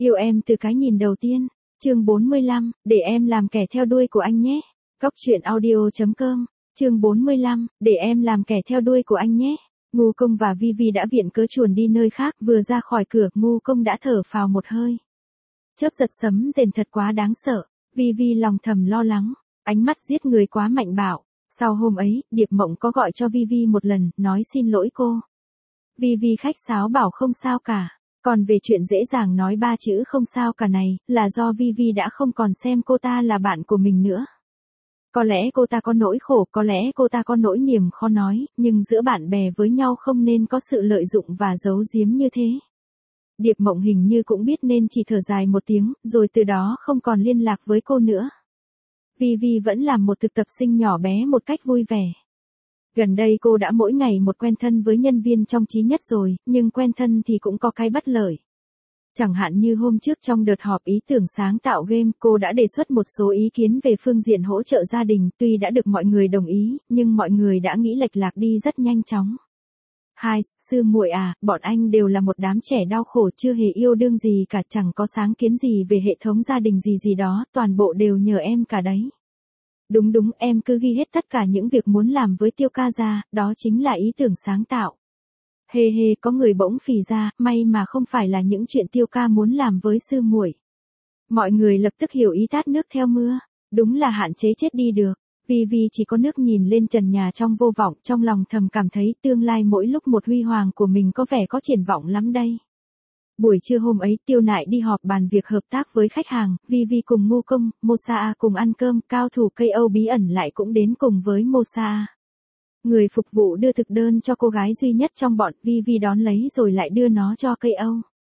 Yêu em từ cái nhìn đầu tiên. Chương 45, để em làm kẻ theo đuôi của anh nhé. Góc truyện audio.com. Chương 45, để em làm kẻ theo đuôi của anh nhé. Ngô Công và Vivi đã viện cớ chuồn đi nơi khác, vừa ra khỏi cửa, Ngô Công đã thở phào một hơi. Chớp giật sấm rền thật quá đáng sợ, Vivi lòng thầm lo lắng, ánh mắt giết người quá mạnh bạo. Sau hôm ấy, Điệp Mộng có gọi cho Vivi một lần, nói xin lỗi cô. Vivi khách sáo bảo không sao cả. Còn về chuyện dễ dàng nói ba chữ không sao cả này, là do Vivi đã không còn xem cô ta là bạn của mình nữa. Có lẽ cô ta có nỗi khổ, có lẽ cô ta có nỗi niềm khó nói, nhưng giữa bạn bè với nhau không nên có sự lợi dụng và giấu giếm như thế. Điệp Mộng hình như cũng biết nên chỉ thở dài một tiếng, rồi từ đó không còn liên lạc với cô nữa. Vivi vẫn làm một thực tập sinh nhỏ bé một cách vui vẻ. Gần đây cô đã mỗi ngày một quen thân với nhân viên trong chí nhất rồi, nhưng quen thân thì cũng có cái bất lợi. Chẳng hạn như hôm trước trong đợt họp ý tưởng sáng tạo game, cô đã đề xuất một số ý kiến về phương diện hỗ trợ gia đình, tuy đã được mọi người đồng ý, nhưng mọi người đã nghĩ lệch lạc đi rất nhanh chóng. Hai, sư muội à, bọn anh đều là một đám trẻ đau khổ chưa hề yêu đương gì cả, chẳng có sáng kiến gì về hệ thống gia đình gì đó, toàn bộ đều nhờ em cả đấy. Đúng, em cứ ghi hết tất cả những việc muốn làm với Tiêu ca ra, đó chính là ý tưởng sáng tạo. Hê, có người bỗng phì ra, may mà không phải là những chuyện Tiêu ca muốn làm với sư muội. Mọi người lập tức hiểu ý, tát nước theo mưa, đúng là hạn chế chết đi được. Vivi chỉ có nước nhìn lên trần nhà trong vô vọng, trong lòng thầm cảm thấy tương lai mỗi lúc một huy hoàng của mình có vẻ có triển vọng lắm đây. Buổi trưa hôm ấy, Tiêu Nại đi họp bàn việc hợp tác với khách hàng, Vivi cùng Ngô Công, Mosa cùng ăn cơm, cao thủ KO bí ẩn lại cũng đến cùng với Mosa. Người phục vụ đưa thực đơn cho cô gái duy nhất trong bọn, Vivi đón lấy rồi lại đưa nó cho KO.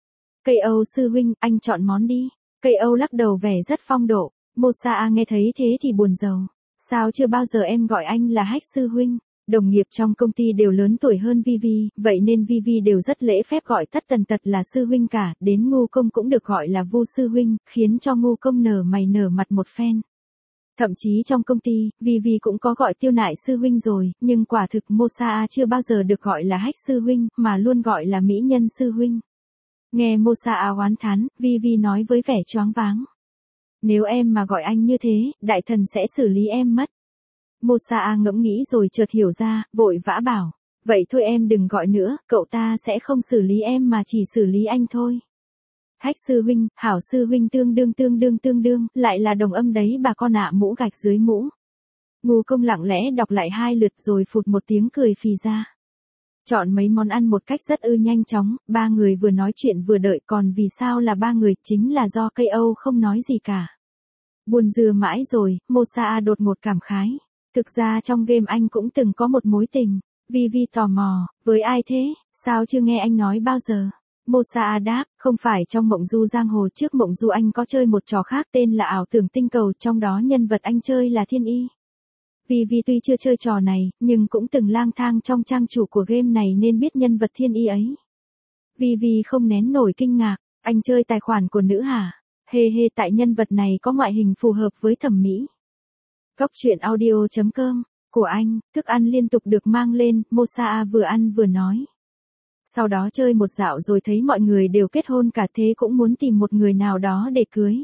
KO sư huynh, anh chọn món đi. KO lắc đầu vẻ rất phong độ. Mosa nghe thấy thế thì buồn rầu. Sao chưa bao giờ em gọi anh là Hách sư huynh? Đồng nghiệp trong công ty đều lớn tuổi hơn Vivi, vậy nên Vivi đều rất lễ phép gọi tất tần tật là sư huynh cả, đến Ngô Công cũng được gọi là Vu sư huynh, khiến cho Ngô Công nở mày nở mặt một phen. Thậm chí trong công ty, Vivi cũng có gọi Tiêu Nại sư huynh rồi, nhưng quả thực Mosa chưa bao giờ được gọi là Hách sư huynh, mà luôn gọi là mỹ nhân sư huynh. Nghe Mosa oán thán, Vivi nói với vẻ choáng váng. Nếu em mà gọi anh như thế, đại thần sẽ xử lý em mất. Mosa ngẫm nghĩ rồi chợt hiểu ra, vội vã bảo. Vậy thôi em đừng gọi nữa, cậu ta sẽ không xử lý em mà chỉ xử lý anh thôi. Hách sư huynh, hảo sư huynh tương đương, lại là đồng âm đấy bà con ạ, mũ gạch dưới mũ. Ngô Công lặng lẽ đọc lại 2 lượt rồi phụt một tiếng cười phì ra. Chọn mấy món ăn một cách rất nhanh chóng, 3 người vừa nói chuyện vừa đợi, còn vì sao là 3 người, chính là do KO không nói gì cả. Buồn dưa mãi rồi, Mosa đột ngột cảm khái. Thực ra trong game anh cũng từng có một mối tình. Vivi tò mò, với ai thế, sao chưa nghe anh nói bao giờ? Mosa đáp, không phải trong Mộng Du Giang Hồ, trước Mộng Du anh có chơi một trò khác tên là Ảo Tưởng Tinh Cầu, trong đó nhân vật anh chơi là Thiên Y. Vivi tuy chưa chơi trò này, nhưng cũng từng lang thang trong trang chủ của game này nên biết nhân vật Thiên Y ấy. Vivi không nén nổi kinh ngạc, anh chơi tài khoản của nữ hả? Hê, tại nhân vật này có ngoại hình phù hợp với thẩm mỹ. Góc truyện audio.com, của anh, thức ăn liên tục được mang lên, Mosa vừa ăn vừa nói. Sau đó chơi một dạo rồi thấy mọi người đều kết hôn cả, thế cũng muốn tìm một người nào đó để cưới.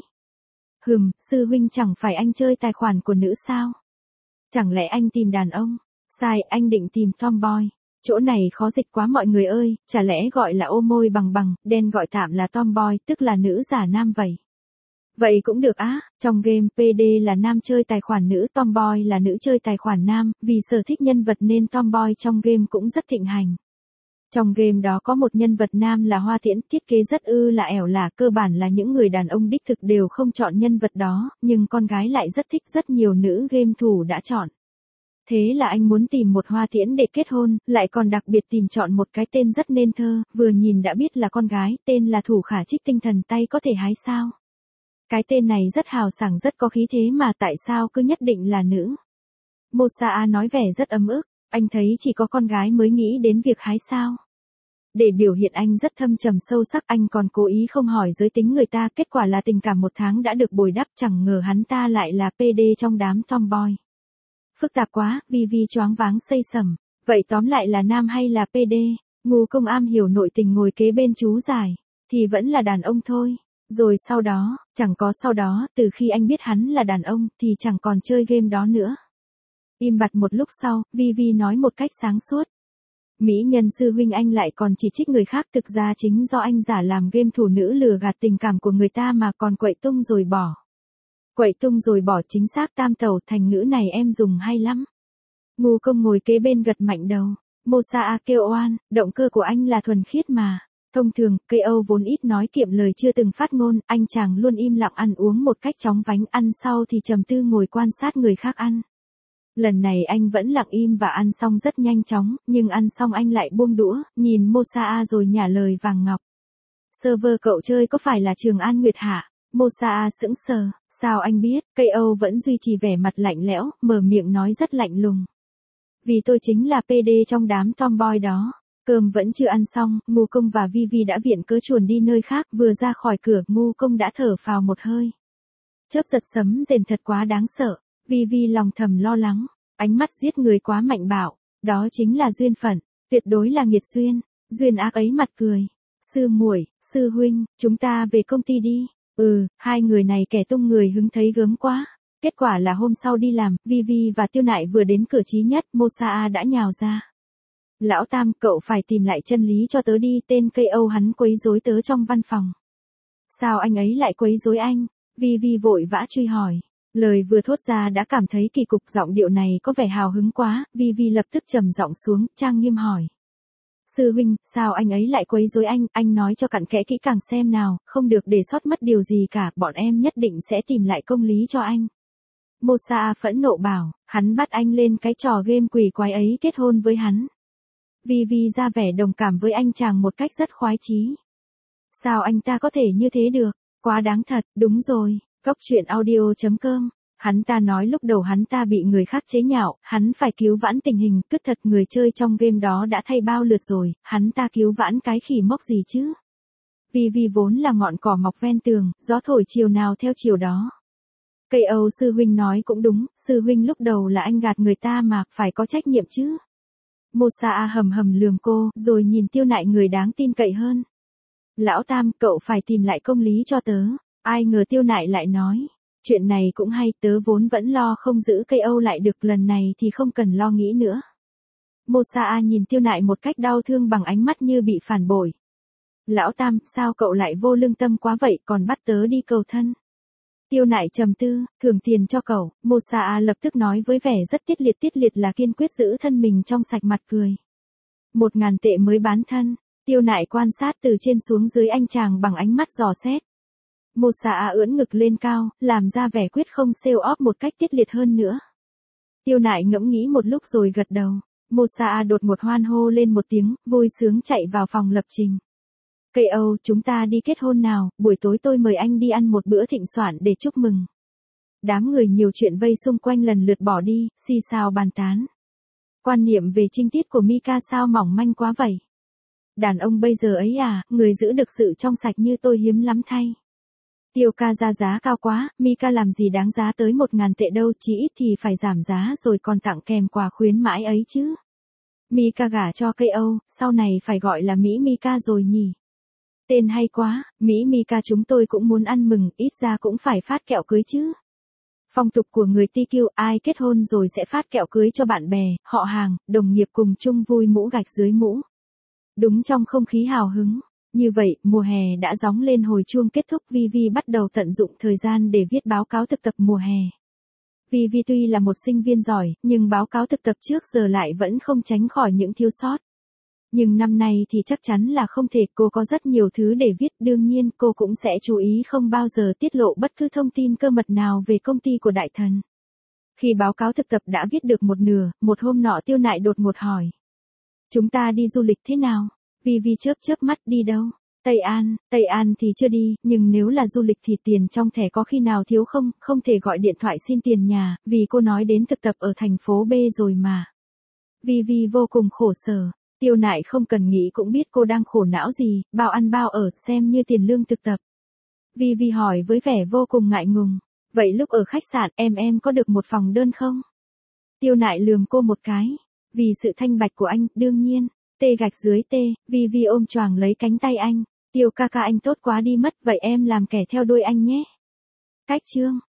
Sư huynh chẳng phải anh chơi tài khoản của nữ sao? Chẳng lẽ anh tìm đàn ông? Sai, anh định tìm tomboy. Chỗ này khó dịch quá mọi người ơi, chả lẽ gọi là ô môi bằng, đen gọi tạm là tomboy, tức là nữ giả nam vậy. Vậy cũng được á, trong game PD là nam chơi tài khoản nữ, tomboy là nữ chơi tài khoản nam, vì sở thích nhân vật nên tomboy trong game cũng rất thịnh hành. Trong game đó có một nhân vật nam là Hoa Tiễn, thiết kế rất là ẻo lả, cơ bản là những người đàn ông đích thực đều không chọn nhân vật đó, nhưng con gái lại rất thích, rất nhiều nữ game thủ đã chọn. Thế là anh muốn tìm một Hoa Tiễn để kết hôn, lại còn đặc biệt tìm chọn một cái tên rất nên thơ, vừa nhìn đã biết là con gái, tên là Thủ Khả Trích Tinh Thần Tay Có Thể Hái Sao. Cái tên này rất hào sảng, rất có khí thế mà tại sao cứ nhất định là nữ? Mosa nói vẻ rất ấm ức, anh thấy chỉ có con gái mới nghĩ đến việc hái sao. Để biểu hiện anh rất thâm trầm sâu sắc, anh còn cố ý không hỏi giới tính người ta, kết quả là tình cảm 1 tháng đã được bồi đắp, chẳng ngờ hắn ta lại là PD trong đám tomboy. Phức tạp quá, Vivi choáng váng xây sẩm, vậy tóm lại là nam hay là PD? Ngô Công am hiểu nội tình ngồi kế bên chú giải, thì vẫn là đàn ông thôi. Rồi sau đó, chẳng có sau đó, từ khi anh biết hắn là đàn ông, thì chẳng còn chơi game đó nữa. Im bặt một lúc sau, Vivi nói một cách sáng suốt. Mỹ nhân sư huynh anh lại còn chỉ trích người khác, thực ra chính do anh giả làm game thủ nữ lừa gạt tình cảm của người ta mà còn quậy tung rồi bỏ. Quậy tung rồi bỏ chính xác tam tẩu, thành ngữ này em dùng hay lắm. Ngu công ngồi kế bên gật mạnh đầu. Mosa kêu oan, động cơ của anh là thuần khiết mà. Thông thường, cây Âu vốn ít nói kiệm lời chưa từng phát ngôn, anh chàng luôn im lặng ăn uống một cách chóng vánh, ăn sau thì trầm tư ngồi quan sát người khác ăn. Lần này anh vẫn lặng im và ăn xong rất nhanh chóng, nhưng ăn xong anh lại buông đũa, nhìn Mosa rồi nhả lời vàng ngọc. Server cậu chơi có phải là Trường An Nguyệt hả? Mosa sững sờ, sao anh biết? Cây Âu vẫn duy trì vẻ mặt lạnh lẽo, mở miệng nói rất lạnh lùng. Vì tôi chính là PD trong đám tomboy đó. Cơm vẫn chưa ăn xong, Ngu Công và Vivi đã viện cớ chuồn đi nơi khác, vừa ra khỏi cửa, Ngu Công đã thở phào một hơi. Chớp giật sấm rền thật quá đáng sợ, Vivi lòng thầm lo lắng, ánh mắt giết người quá mạnh bạo, đó chính là duyên phận, tuyệt đối là nghiệt duyên, duyên ác ấy mặt cười. Sư muội, sư huynh, chúng ta về công ty đi. Hai người này kẻ tung người hứng thấy gớm quá. Kết quả là hôm sau đi làm, Vivi và Tiêu Nại vừa đến cửa Chí Nhất, Mosa đã nhào ra. Lão Tam, cậu phải tìm lại chân lý cho tớ đi, tên cây Âu hắn quấy rối tớ trong văn phòng. Sao anh ấy lại quấy rối anh? Vivi vội vã truy hỏi. Lời vừa thốt ra đã cảm thấy kỳ cục, giọng điệu này có vẻ hào hứng quá, Vivi lập tức trầm giọng xuống, trang nghiêm hỏi. Sư huynh, sao anh ấy lại quấy rối anh nói cho cặn kẽ kỹ càng xem nào, không được để sót mất điều gì cả, bọn em nhất định sẽ tìm lại công lý cho anh. Mosa phẫn nộ bảo, hắn bắt anh lên cái trò game quỷ quái ấy, kết hôn với hắn. Vivi ra vẻ đồng cảm với anh chàng một cách rất khoái chí. Sao anh ta có thể như thế được, quá đáng thật, đúng rồi, Cóc truyện audio.com. Hắn ta nói lúc đầu hắn ta bị người khác chế nhạo, hắn phải cứu vãn tình hình, cứt thật người chơi trong game đó đã thay bao lượt rồi, hắn ta cứu vãn cái khỉ mốc gì chứ. Vivi vốn là ngọn cỏ mọc ven tường, gió thổi chiều nào theo chiều đó. Cây Âu sư huynh nói cũng đúng, sư huynh lúc đầu là anh gạt người ta mà, phải có trách nhiệm chứ. Mosa hầm hầm lườm cô, rồi nhìn Tiêu Nại người đáng tin cậy hơn. Lão Tam, cậu phải tìm lại công lý cho tớ. Ai ngờ Tiêu Nại lại nói. Chuyện này cũng hay, tớ vốn vẫn lo không giữ cây Âu lại được, lần này thì không cần lo nghĩ nữa. Mosa nhìn Tiêu Nại một cách đau thương bằng ánh mắt như bị phản bội. Lão Tam, sao cậu lại vô lương tâm quá vậy, còn bắt tớ đi cầu thân? Tiêu Nại trầm tư, thưởng tiền cho cậu. Mosa lập tức nói với vẻ rất tiết liệt là kiên quyết giữ thân mình trong sạch, mặt cười. 1.000 tệ mới bán thân. Tiêu Nại quan sát từ trên xuống dưới anh chàng bằng ánh mắt dò xét. Mosa ưỡn ngực lên cao, làm ra vẻ quyết không sale off một cách tiết liệt hơn nữa. Tiêu Nại ngẫm nghĩ một lúc rồi gật đầu. Mosa đột ngột hoan hô lên một tiếng, vui sướng chạy vào phòng lập trình. Cây Âu, chúng ta đi kết hôn nào, buổi tối tôi mời anh đi ăn một bữa thịnh soạn để chúc mừng. Đám người nhiều chuyện vây xung quanh lần lượt bỏ đi, xì xào bàn tán. Quan niệm về trinh tiết của Mika sao mỏng manh quá vậy? Đàn ông bây giờ ấy à, người giữ được sự trong sạch như tôi hiếm lắm thay. Tiêu ca ra giá cao quá, Mika làm gì đáng giá tới 1.000 tệ đâu, chỉ ít thì phải giảm giá rồi còn tặng kèm quà khuyến mãi ấy chứ. Mika gả cho cây Âu, sau này phải gọi là Mỹ Mika rồi nhỉ? Tên hay quá, Mỹ Mika, chúng tôi cũng muốn ăn mừng, ít ra cũng phải phát kẹo cưới chứ. Phong tục của người TQ, ai kết hôn rồi sẽ phát kẹo cưới cho bạn bè, họ hàng, đồng nghiệp cùng chung vui mũ gạch dưới mũ. Đúng trong không khí hào hứng. Như vậy, mùa hè đã gióng lên hồi chuông kết thúc, Vivi bắt đầu tận dụng thời gian để viết báo cáo thực tập mùa hè. Vivi tuy là một sinh viên giỏi, nhưng báo cáo thực tập trước giờ lại vẫn không tránh khỏi những thiếu sót. Nhưng năm nay thì chắc chắn là không thể, cô có rất nhiều thứ để viết, đương nhiên cô cũng sẽ chú ý không bao giờ tiết lộ bất cứ thông tin cơ mật nào về công ty của đại thần. Khi báo cáo thực tập đã viết được một nửa, một hôm nọ Tiêu Nại đột ngột hỏi. Chúng ta đi du lịch thế nào? Vivi chớp mắt, đi đâu? Tây An thì chưa đi, nhưng nếu là du lịch thì tiền trong thẻ có khi nào thiếu không, không thể gọi điện thoại xin tiền nhà, vì cô nói đến thực tập ở thành phố B rồi mà. Vivi vô cùng khổ sở. Tiêu Nại không cần nghĩ cũng biết cô đang khổ não gì, bao ăn bao ở, xem như tiền lương thực tập. Vivi hỏi với vẻ vô cùng ngại ngùng. Vậy lúc ở khách sạn, em có được một phòng đơn không? Tiêu Nại lườm cô một cái. Vì sự thanh bạch của anh, đương nhiên. T gạch dưới T, Vivi ôm choàng lấy cánh tay anh. Tiêu ca ca anh tốt quá đi mất, vậy em làm kẻ theo đuôi anh nhé. Cách chương